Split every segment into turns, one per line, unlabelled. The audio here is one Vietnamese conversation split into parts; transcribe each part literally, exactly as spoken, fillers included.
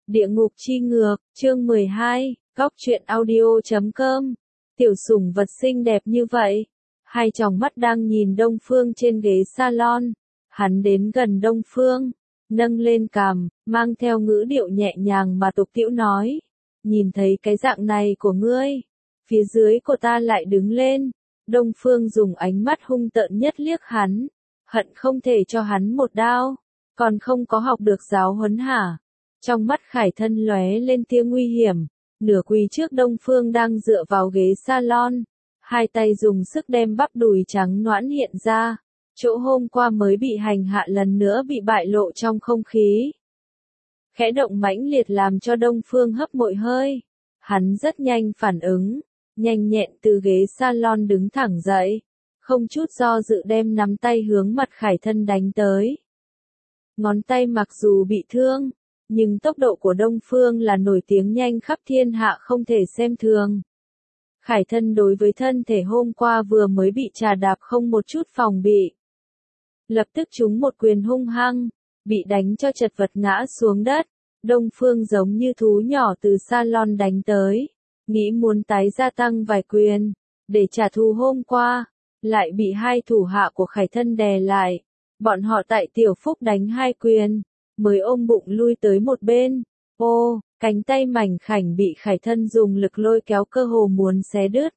Địa ngục chi ngược, chương mười hai, góc truyện audio chấm com. Tiểu sủng vật xinh đẹp như vậy. Hai tròng mắt đang nhìn Đông Phương trên ghế salon. Hắn đến gần Đông Phương, nâng lên cằm, mang theo ngữ điệu nhẹ nhàng mà tục tĩu nói. Nhìn thấy cái dạng này của ngươi. Phía dưới của ta lại đứng lên. Đông Phương dùng ánh mắt hung tợn nhất liếc hắn. Hận không thể cho hắn một đao. Còn không có học được giáo huấn hả? Trong mắt Khải Thân lóe lên tia nguy hiểm, nửa quỳ trước Đông Phương đang dựa vào ghế salon, hai tay dùng sức đem bắp đùi trắng nõn hiện ra, chỗ hôm qua mới bị hành hạ lần nữa bị bại lộ trong không khí. Khẽ động mãnh liệt làm cho Đông Phương hấp mội hơi, hắn rất nhanh phản ứng, nhanh nhẹn từ ghế salon đứng thẳng dậy, không chút do dự đem nắm tay hướng mặt Khải Thân đánh tới. Ngón tay mặc dù bị thương, nhưng tốc độ của Đông Phương là nổi tiếng nhanh khắp thiên hạ không thể xem thường. Khải Thân đối với thân thể hôm qua vừa mới bị trà đạp không một chút phòng bị. Lập tức trúng một quyền hung hăng, bị đánh cho chật vật ngã xuống đất. Đông Phương giống như thú nhỏ từ salon đánh tới, nghĩ muốn tái gia tăng vài quyền, để trả thù hôm qua, lại bị hai thủ hạ của Khải Thân đè lại. Bọn họ tại Tiểu Phúc đánh hai quyền, mới ôm bụng lui tới một bên. Ô, cánh tay mảnh khảnh bị Khải Thân dùng lực lôi kéo cơ hồ muốn xé đứt.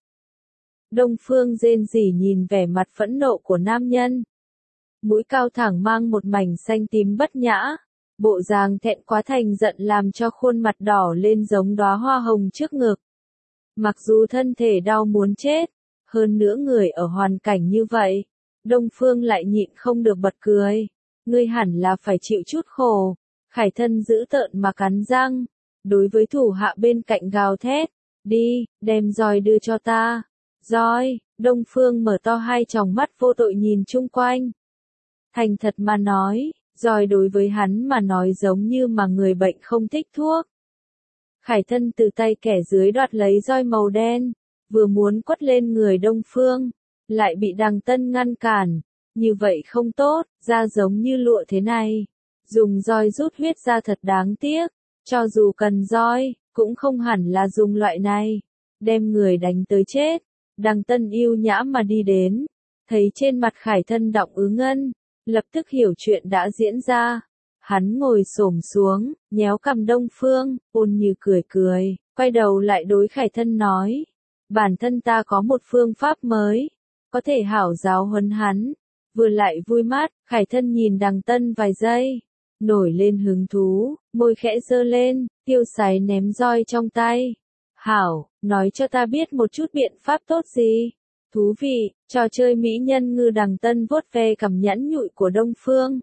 Đông Phương rên rỉ nhìn vẻ mặt phẫn nộ của nam nhân. Mũi cao thẳng mang một mảnh xanh tím bất nhã, bộ dáng thẹn quá thành giận làm cho khuôn mặt đỏ lên giống đóa hoa hồng trước ngực. Mặc dù thân thể đau muốn chết, hơn nữa người ở hoàn cảnh như vậy, Đông Phương lại nhịn không được bật cười. Ngươi hẳn là phải chịu chút khổ. Khải Thân dữ tợn mà cắn răng, đối với thủ hạ bên cạnh gào thét, đi, đem roi đưa cho ta. Roi, Đông Phương mở to hai tròng mắt vô tội nhìn chung quanh. Thành thật mà nói, roi đối với hắn mà nói giống như mà người bệnh không thích thuốc. Khải Thân từ tay kẻ dưới đoạt lấy roi màu đen, vừa muốn quất lên người Đông Phương, lại bị Đằng Tân ngăn cản. Như vậy không tốt, da giống như lụa thế này. Dùng roi rút huyết ra thật đáng tiếc. Cho dù cần roi, cũng không hẳn là dùng loại này. Đem người đánh tới chết. Đằng Tân yêu nhã mà đi đến. Thấy trên mặt Khải Thân đọng ứ ngân. Lập tức hiểu chuyện đã diễn ra. Hắn ngồi xổm xuống, nhéo cằm Đông Phương, ôn như cười cười. Quay đầu lại đối Khải Thân nói. Bản thân ta có một phương pháp mới. Có thể hảo giáo huấn hắn. Vừa lại vui mắt, Khải Thân nhìn Đằng Tân vài giây, nổi lên hứng thú, môi khẽ giơ lên, tiêu sái ném roi trong tay. Hảo, nói cho ta biết một chút biện pháp tốt gì. Thú vị, trò chơi mỹ nhân ngư. Đằng Tân vuốt ve cằm nhẵn nhụi của Đông Phương.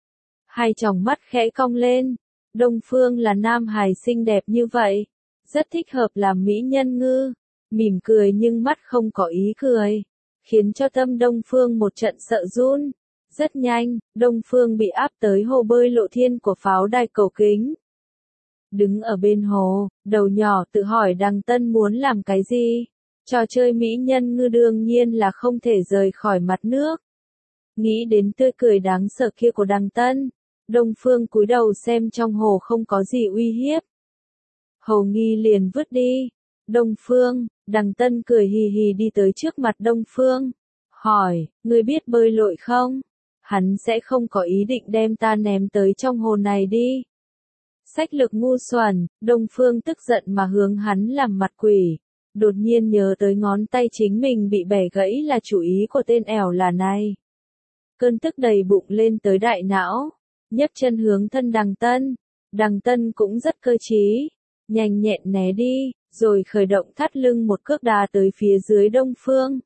Hai tròng mắt khẽ cong lên, Đông Phương là nam hài xinh đẹp như vậy, rất thích hợp làm mỹ nhân ngư, mỉm cười nhưng mắt không có ý cười. Khiến cho tâm Đông Phương một trận sợ run. Rất nhanh, Đông Phương bị áp tới hồ bơi lộ thiên của pháo đài cầu kính. Đứng ở bên hồ, đầu nhỏ tự hỏi Đằng Tân muốn làm cái gì. Trò chơi mỹ nhân ngư đương nhiên là không thể rời khỏi mặt nước. Nghĩ đến tươi cười đáng sợ kia của Đằng Tân, Đông Phương cúi đầu xem trong hồ không có gì uy hiếp. Hầu nghi liền vứt đi. Đông Phương, Đằng Tân cười hì hì đi tới trước mặt Đông Phương. Hỏi, ngươi biết bơi lội không? Hắn sẽ không có ý định đem ta ném tới trong hồ này đi. Sách lược ngu xuẩn, Đông Phương tức giận mà hướng hắn làm mặt quỷ. Đột nhiên nhớ tới ngón tay chính mình bị bẻ gãy là chủ ý của tên ẻo là này. Cơn tức đầy bụng lên tới đại não. Nhấc chân hướng thân Đằng Tân. Đằng Tân cũng rất cơ trí. Nhanh nhẹn né đi. Rồi khởi động thắt lưng một cước đá tới phía dưới Đông Phương.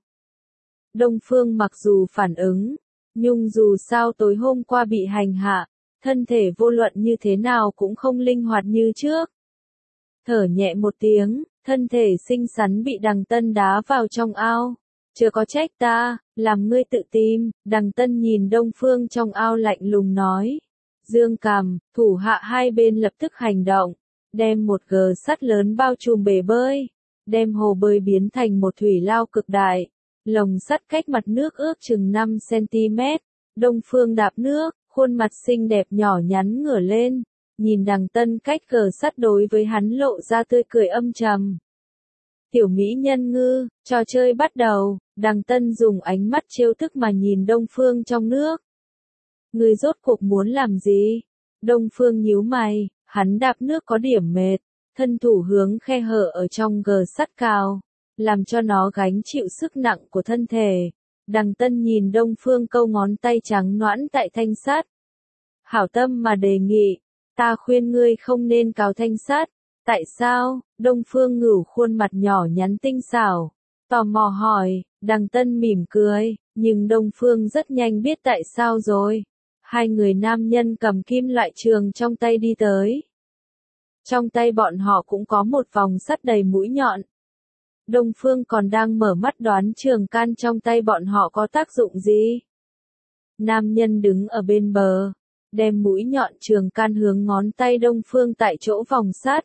Đông Phương mặc dù phản ứng, nhưng dù sao tối hôm qua bị hành hạ, thân thể vô luận như thế nào cũng không linh hoạt như trước. Thở nhẹ một tiếng, thân thể xinh xắn bị Đằng Tân đá vào trong ao. Chưa có trách ta, làm ngươi tự tìm. Đằng Tân nhìn Đông Phương trong ao lạnh lùng nói. Dương cằm, thủ hạ hai bên lập tức hành động. Đem một gờ sắt lớn bao trùm bể bơi, đem hồ bơi biến thành một thủy lao cực đại, lồng sắt cách mặt nước ước chừng năm xăng ti mét, Đông Phương đạp nước, khuôn mặt xinh đẹp nhỏ nhắn ngửa lên, nhìn Đằng Tân cách cờ sắt đối với hắn lộ ra tươi cười âm trầm. Tiểu mỹ nhân ngư, trò chơi bắt đầu, Đằng Tân dùng ánh mắt trêu tức mà nhìn Đông Phương trong nước. Ngươi rốt cuộc muốn làm gì? Đông Phương nhíu mày, hắn đạp nước có điểm mệt, thân thủ hướng khe hở ở trong gờ sắt cào, làm cho nó gánh chịu sức nặng của thân thể. Đằng Tân nhìn Đông Phương câu ngón tay trắng nõn tại thanh sắt. Hảo tâm mà đề nghị, ta khuyên ngươi không nên cào thanh sắt. Tại sao? Đông Phương Ngửu khuôn mặt nhỏ nhắn tinh xảo, tò mò hỏi. Đằng Tân mỉm cười, nhưng Đông Phương rất nhanh biết tại sao rồi. Hai người nam nhân cầm kim loại trường trong tay đi tới. Trong tay bọn họ cũng có một vòng sắt đầy mũi nhọn. Đông Phương còn đang mở mắt đoán trường can trong tay bọn họ có tác dụng gì. Nam nhân đứng ở bên bờ, đem mũi nhọn trường can hướng ngón tay Đông Phương tại chỗ vòng sắt.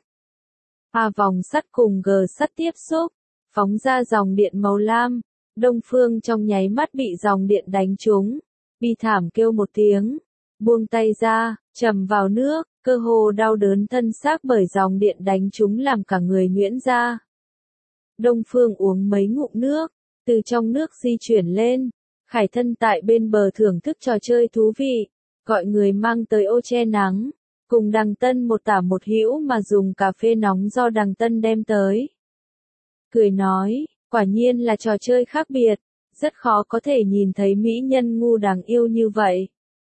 À vòng sắt cùng gờ sắt tiếp xúc, phóng ra dòng điện màu lam. Đông Phương trong nháy mắt bị dòng điện đánh trúng, bi thảm kêu một tiếng, buông tay ra, trầm vào nước, cơ hồ đau đớn thân xác bởi dòng điện đánh trúng làm cả người nhuyễn ra. Đông Phương uống mấy ngụm nước, từ trong nước di chuyển lên, Khải Thân tại bên bờ thưởng thức trò chơi thú vị, gọi người mang tới ô che nắng, cùng Đằng Tân một tả một hữu mà dùng cà phê nóng do Đằng Tân đem tới. Cười nói, quả nhiên là trò chơi khác biệt, rất khó có thể nhìn thấy mỹ nhân ngu đáng yêu như vậy.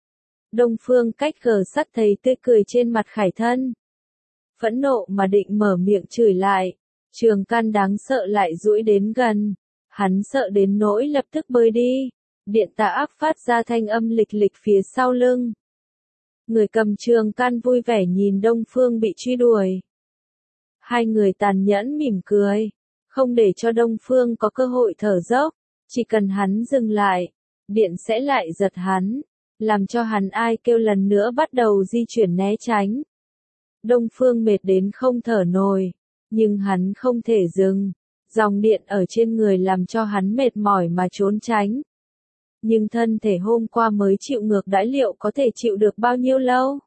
Đông Phương cách gờ sắt thấy tươi cười trên mặt Khải Thân. Phẫn nộ mà định mở miệng chửi lại, trường can đáng sợ lại duỗi đến gần, hắn sợ đến nỗi lập tức bơi đi, điện tạ áp phát ra thanh âm lịch lịch phía sau lưng. Người cầm trường can vui vẻ nhìn Đông Phương bị truy đuổi. Hai người tàn nhẫn mỉm cười, không để cho Đông Phương có cơ hội thở dốc, chỉ cần hắn dừng lại, điện sẽ lại giật hắn, làm cho hắn ai kêu lần nữa bắt đầu di chuyển né tránh. Đông Phương mệt đến không thở nổi, nhưng hắn không thể dừng, dòng điện ở trên người làm cho hắn mệt mỏi mà trốn tránh. Nhưng thân thể hôm qua mới chịu ngược đãi liệu có thể chịu được bao nhiêu lâu?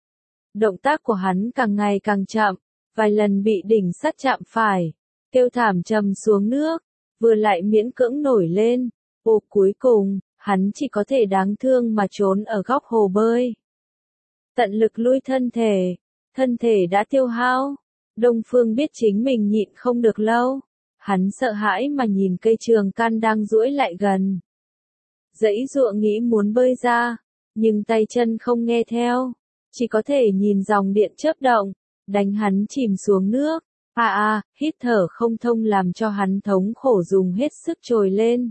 Động tác của hắn càng ngày càng chậm, vài lần bị đỉnh sắt chạm phải, kêu thảm trầm xuống nước, vừa lại miễn cưỡng nổi lên, ồ cuối cùng, hắn chỉ có thể đáng thương mà trốn ở góc hồ bơi. Tận lực lui thân thể, thân thể đã tiêu hao, Đông Phương biết chính mình nhịn không được lâu, hắn sợ hãi mà nhìn cây trường can đang duỗi lại gần. Dãy dụa nghĩ muốn bơi ra, nhưng tay chân không nghe theo, chỉ có thể nhìn dòng điện chớp động, đánh hắn chìm xuống nước. À à, hít thở không thông làm cho hắn thống khổ dùng hết sức trồi lên.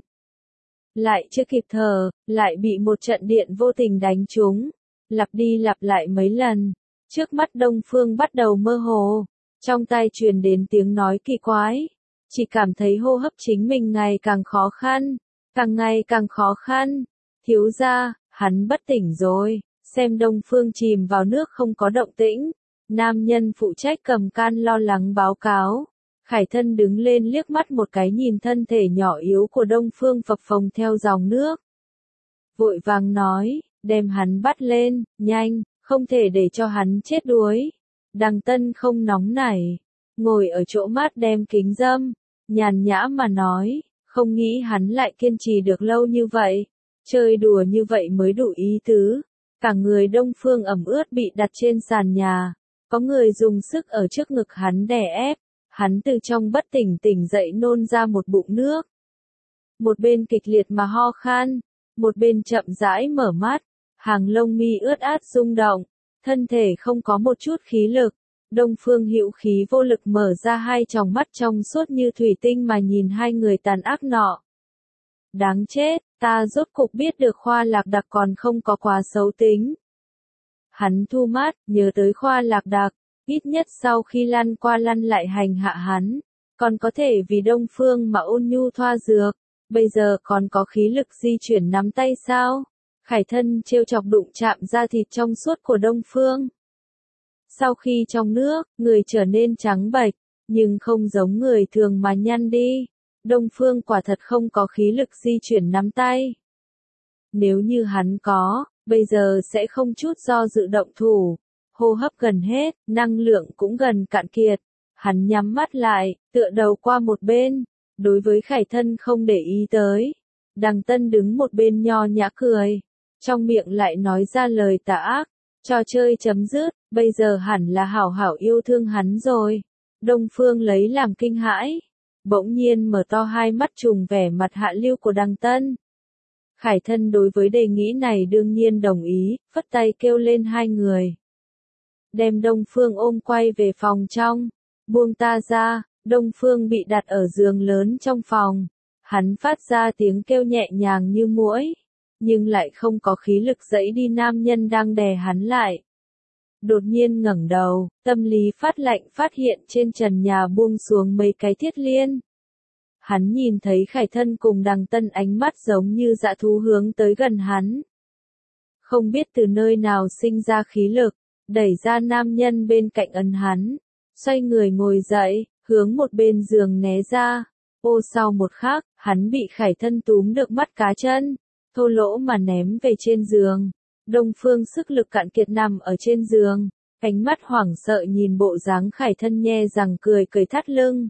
Lại chưa kịp thở, lại bị một trận điện vô tình đánh trúng, lặp đi lặp lại mấy lần. Trước mắt Đông Phương bắt đầu mơ hồ, trong tai truyền đến tiếng nói kỳ quái, chỉ cảm thấy hô hấp chính mình ngày càng khó khăn, càng ngày càng khó khăn. Thiếu gia, hắn bất tỉnh rồi, xem Đông Phương chìm vào nước không có động tĩnh. Nam nhân phụ trách cầm can lo lắng báo cáo. Khải Thân đứng lên liếc mắt một cái nhìn thân thể nhỏ yếu của Đông Phương phập phồng theo dòng nước. Vội vàng nói, đem hắn bắt lên, nhanh, không thể để cho hắn chết đuối. Đằng Tân không nóng nảy, ngồi ở chỗ mát đem kính dâm, nhàn nhã mà nói, không nghĩ hắn lại kiên trì được lâu như vậy. Chơi đùa như vậy mới đủ ý tứ. Cả người Đông Phương ẩm ướt bị đặt trên sàn nhà. Có người dùng sức ở trước ngực hắn đè ép, hắn từ trong bất tỉnh tỉnh dậy nôn ra một bụng nước. Một bên kịch liệt mà ho khan, một bên chậm rãi mở mắt, hàng lông mi ướt át rung động, thân thể không có một chút khí lực. Đông Phương hữu khí vô lực mở ra hai tròng mắt trong suốt như thủy tinh mà nhìn hai người tàn ác nọ. Đáng chết, ta rốt cục biết được Khoa Lạc Đặc còn không có quá xấu tính. Hắn thu mắt, nhớ tới Khoa Lạc Đặc, ít nhất sau khi lăn qua lăn lại hành hạ hắn, còn có thể vì Đông Phương mà ôn nhu thoa dược, bây giờ còn có khí lực di chuyển nắm tay sao? Khải Thân trêu chọc đụng chạm da thịt trong suốt của Đông Phương. Sau khi trong nước, người trở nên trắng bệch, nhưng không giống người thường mà nhăn đi. Đông Phương quả thật không có khí lực di chuyển nắm tay. Nếu như hắn có, bây giờ sẽ không chút do dự động thủ. hô hấp gần hết, năng lượng cũng gần cạn kiệt. Hắn nhắm mắt lại, tựa đầu qua một bên, đối với Khải Thân không để ý tới. Đằng Tân đứng một bên nho nhã cười, trong miệng lại nói ra lời tà ác, trò chơi chấm dứt, bây giờ hẳn là hảo hảo yêu thương hắn rồi. Đông Phương lấy làm kinh hãi, bỗng nhiên mở to hai mắt trùng vẻ mặt hạ lưu của Đằng Tân. Khải Thân đối với đề nghị này đương nhiên đồng ý, phất tay kêu lên hai người. Đem Đông Phương ôm quay về phòng trong, buông ta ra. Đông Phương bị đặt ở giường lớn trong phòng, hắn phát ra tiếng kêu nhẹ nhàng như muỗi, nhưng lại không có khí lực dẫy đi nam nhân đang đè hắn lại. Đột nhiên ngẩng đầu, tâm lý phát lạnh phát hiện trên trần nhà buông xuống mấy cái thiết liên. Hắn nhìn thấy Khải Thân cùng Đằng Tân ánh mắt giống như dã thú hướng tới gần hắn. Không biết từ nơi nào sinh ra khí lực, đẩy ra nam nhân bên cạnh ấn hắn, xoay người ngồi dậy, hướng một bên giường né ra. Ô sau một khắc, hắn bị Khải Thân túm được mắt cá chân, thô lỗ mà ném về trên giường. Đông Phương sức lực cạn kiệt nằm ở trên giường, ánh mắt hoảng sợ nhìn bộ dáng Khải Thân nhe răng cười cười thắt lưng.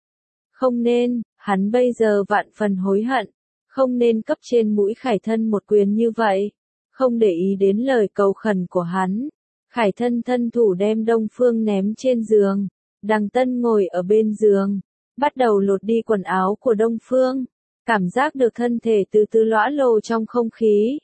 Không nên, hắn bây giờ vạn phần hối hận, không nên cấp trên mũi Khải Thân một quyền như vậy, không để ý đến lời cầu khẩn của hắn. Khải Thân thân thủ đem Đông Phương ném trên giường, Đằng Tân ngồi ở bên giường, bắt đầu lột đi quần áo của Đông Phương, cảm giác được thân thể từ từ lõa lồ trong không khí.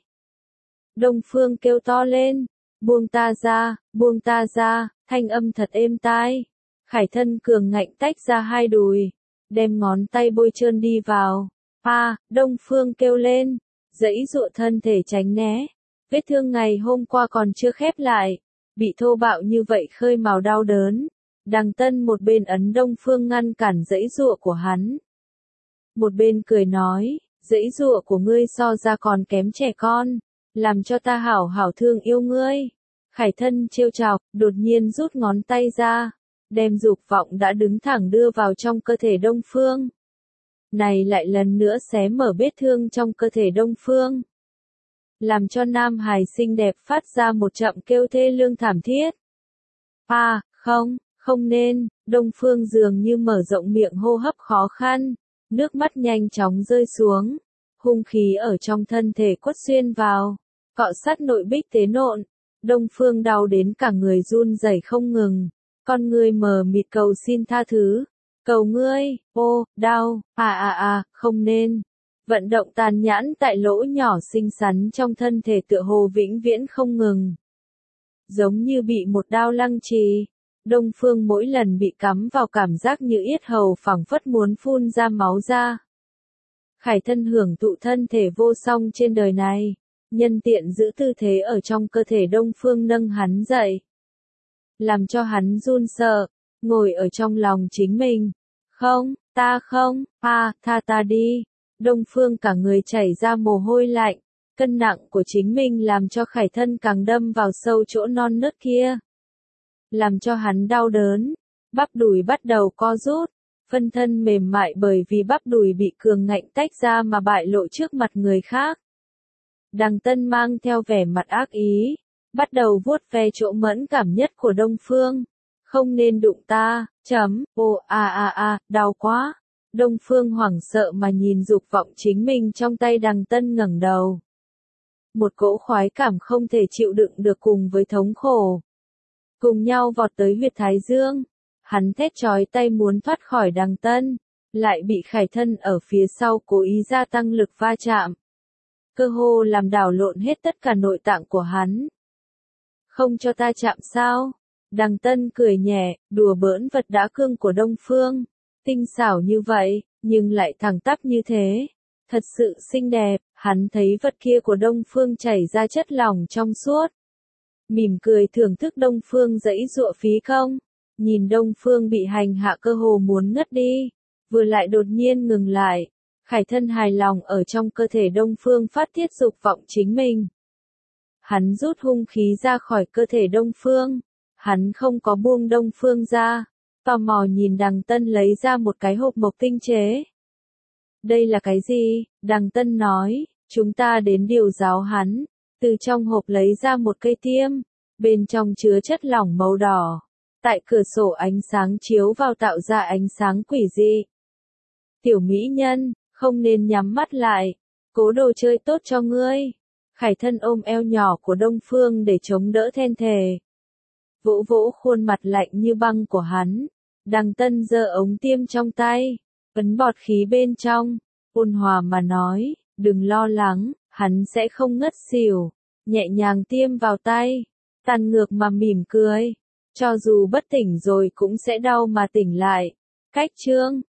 Đông Phương kêu to lên, buông ta ra, buông ta ra, thanh âm thật êm tai. Khải Thân cường ngạnh tách ra hai đùi, đem ngón tay bôi trơn đi vào. A, à, Đông Phương kêu lên, giãy giụa thân thể tránh né. Vết thương ngày hôm qua còn chưa khép lại, bị thô bạo như vậy khơi mào đau đớn. Đằng Tân một bên ấn Đông Phương ngăn cản giãy giụa của hắn, một bên cười nói, giãy giụa của ngươi so ra còn kém trẻ con, làm cho ta hảo hảo thương yêu ngươi. Khải Thân trêu chọc, đột nhiên rút ngón tay ra, đem dục vọng đã đứng thẳng đưa vào trong cơ thể Đông Phương. Này lại lần nữa xé mở vết thương trong cơ thể Đông Phương, làm cho nam hài xinh đẹp phát ra một trận kêu thê lương thảm thiết. A, à, không, không nên. Đông Phương dường như mở rộng miệng hô hấp khó khăn, nước mắt nhanh chóng rơi xuống, hung khí ở trong thân thể quất xuyên vào, cọ sát nội bích tế nộn. Đông Phương đau đến cả người run rẩy không ngừng, con người mờ mịt cầu xin tha thứ, cầu ngươi, ô, đau, à à à, không nên. Vận động tàn nhẫn tại lỗ nhỏ xinh xắn trong thân thể tựa hồ vĩnh viễn không ngừng, giống như bị một đao lăng trì. Đông Phương mỗi lần bị cắm vào cảm giác như yết hầu phảng phất muốn phun ra máu ra. Khải Thân hưởng thụ thân thể vô song trên đời này, nhân tiện giữ tư thế ở trong cơ thể Đông Phương nâng hắn dậy, làm cho hắn run sợ, ngồi ở trong lòng chính mình. Không, ta không, a, tha ta đi. Đông Phương cả người chảy ra mồ hôi lạnh, cân nặng của chính mình làm cho Khải Thân càng đâm vào sâu chỗ non nớt kia, làm cho hắn đau đớn, bắp đùi bắt đầu co rút, phân thân mềm mại bởi vì bắp đùi bị cường ngạnh tách ra mà bại lộ trước mặt người khác. Đằng Tân mang theo vẻ mặt ác ý, bắt đầu vuốt ve chỗ mẫn cảm nhất của Đông Phương. Không nên đụng ta, chấm, ô a a a, đau quá. Đông Phương hoảng sợ mà nhìn dục vọng chính mình trong tay Đằng Tân ngẩng đầu. Một cỗ khoái cảm không thể chịu đựng được cùng với thống khổ, cùng nhau vọt tới huyệt thái dương. Hắn thét chói tay muốn thoát khỏi Đằng Tân, lại bị Khải Thân ở phía sau cố ý gia tăng lực va chạm, cơ hồ làm đảo lộn hết tất cả nội tạng của hắn. Không cho ta chạm sao? Đằng Tân cười nhẹ, đùa bỡn vật đã cương của Đông Phương, tinh xảo như vậy, nhưng lại thẳng tắp như thế, thật sự xinh đẹp. Hắn thấy vật kia của Đông Phương chảy ra chất lỏng trong suốt, mỉm cười thưởng thức Đông Phương giãy giụa phí công, nhìn Đông Phương bị hành hạ cơ hồ muốn ngất đi, vừa lại đột nhiên ngừng lại. Khải Thân hài lòng ở trong cơ thể Đông Phương phát tiết dục vọng chính mình. Hắn rút hung khí ra khỏi cơ thể Đông Phương, hắn không có buông Đông Phương ra, tò mò nhìn Đằng Tân lấy ra một cái hộp mộc tinh chế. Đây là cái gì? Đằng Tân nói, chúng ta đến điều giáo hắn, từ trong hộp lấy ra một cây tiêm, bên trong chứa chất lỏng màu đỏ. Tại cửa sổ ánh sáng chiếu vào tạo ra ánh sáng quỷ dị. Tiểu mỹ nhân, không nên nhắm mắt lại, cố đồ chơi tốt cho ngươi. Khải Thân ôm eo nhỏ của Đông Phương để chống đỡ then thề. Vỗ vỗ khuôn mặt lạnh như băng của hắn. Đằng Tân giơ ống tiêm trong tay, ấn bọt khí bên trong, ôn hòa mà nói, đừng lo lắng, hắn sẽ không ngất xỉu. Nhẹ nhàng tiêm vào tay, Tàn Ngược mà mỉm cười. Cho dù bất tỉnh rồi cũng sẽ đau mà tỉnh lại. Cách chương